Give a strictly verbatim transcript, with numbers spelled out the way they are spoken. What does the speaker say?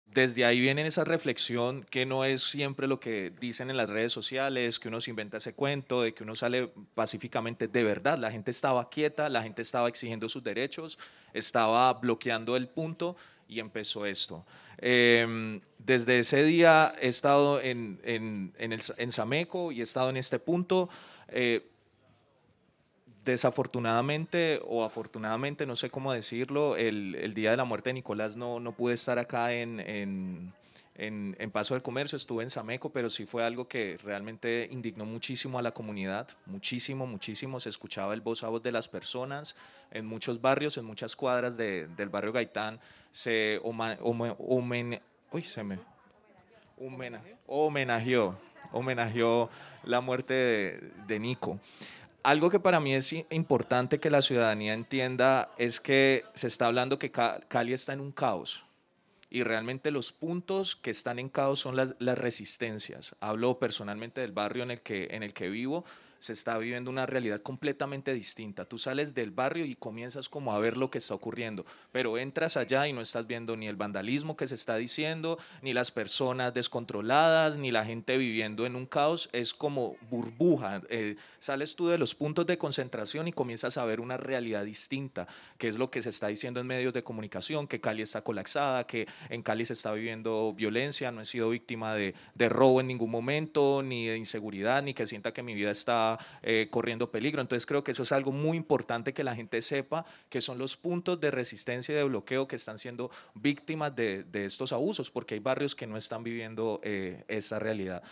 desde ahí viene esa reflexión que no es siempre lo que dicen en las redes sociales, que uno se inventa ese cuento, de que uno sale pacíficamente. De verdad, la gente estaba quieta, la gente estaba exigiendo sus derechos, estaba bloqueando el punto y empezó esto. Eh, desde ese día he estado en, en, en, el, en Sameco y he estado en este punto. Eh, Desafortunadamente o afortunadamente, no sé cómo decirlo, el, el día de la muerte de Nicolás no, no pude estar acá en, en, en, en Paso del Comercio, estuve en Sameco, pero sí fue algo que realmente indignó muchísimo a la comunidad, muchísimo, muchísimo. Se escuchaba el voz a voz de las personas en muchos barrios, en muchas cuadras de, del barrio Gaitán. Se oma, oma, omen, uy, se me, homena, homenajeó, homenajeó la muerte de, de Nico. Algo que para mí es importante que la ciudadanía entienda es que se está hablando que Cali está en un caos y realmente los puntos que están en caos son las, las resistencias. Hablo personalmente del barrio en el, que, en el que vivo. Se está viviendo una realidad completamente distinta. Tú sales del barrio y comienzas como a ver lo que está ocurriendo, pero entras allá y no estás viendo ni el vandalismo que se está diciendo, ni las personas descontroladas, ni la gente viviendo en un caos. Es como burbuja. Eh, sales tú de los puntos de concentración y comienzas a ver una realidad distinta, que es lo que se está diciendo en medios de comunicación, que Cali está colapsada, que en Cali se está viviendo violencia. No he sido víctima de, de robo en ningún momento, ni de inseguridad, ni que sienta que mi vida está eh, corriendo peligro. Entonces creo que eso es algo muy importante que la gente sepa, que son los puntos de resistencia y de bloqueo que están siendo víctimas de, de estos abusos, porque hay barrios que no están viviendo eh, esa realidad.